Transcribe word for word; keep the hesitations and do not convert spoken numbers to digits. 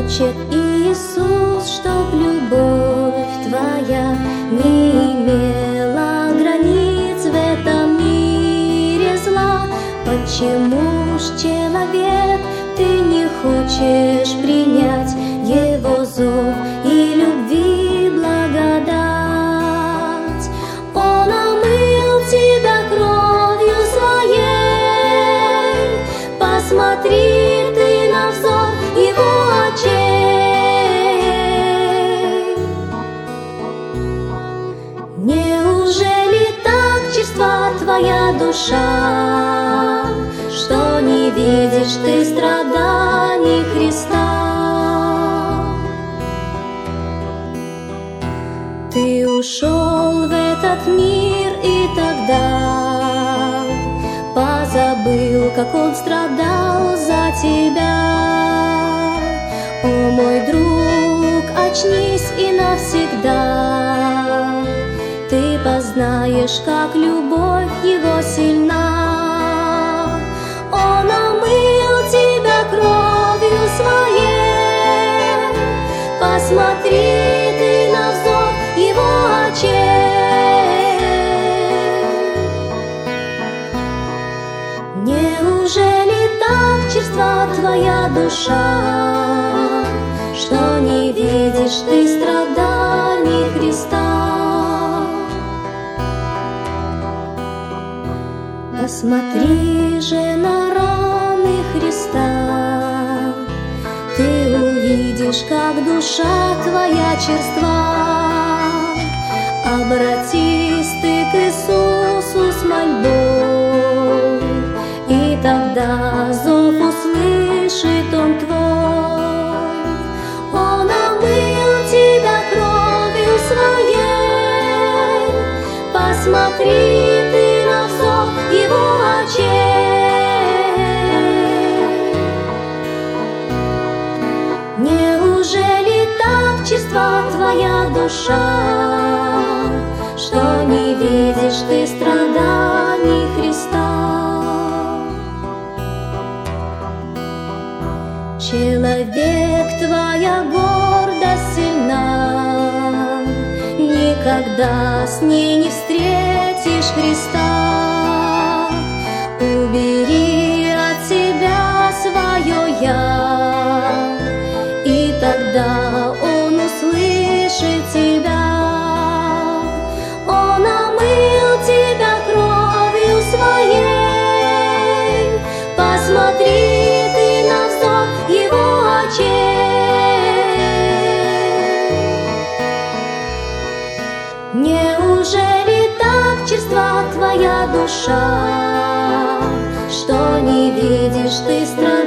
Учит Иисус, чтоб любовь твоя не имела границ в этом мире зла. Почему ж, человек, ты не хочешь принять Его зов и любви благодать? Он омыл тебя кровью своей, посмотри ты на взор Его очей. Неужели так черства твоя душа, что не видишь ты страданий Христа? Ты ушел в этот мир и тогда позабыл, как Он страдал за тебя. О, мой друг, очнись и навсегда, ты познаешь, как любовь Его сильна. Он омыл тебя кровью своей, посмотри ты на взор Его очей. Неужели так черства твоя душа, что не видишь ты страданий Христа? Посмотри же на раны Христа, ты увидишь, как душа твоя черства. Обратись ты к Иисусу с мольбой, и тогда зов услышит Он твой. Он омыл тебя кровью своей, посмотри ты на взор Его очей. Неужели так черства твоя душа, что не видишь ты страданий Христа? Человек, твоя гордость сильна, никогда с ней не встретишь Христа. Убери от себя свое «я», и тогда Он услышит тебя. Он омыл тебя кровью своей, посмотри ты на взор Его очей. Неужели так черства твоя душа, что не видишь ты страданий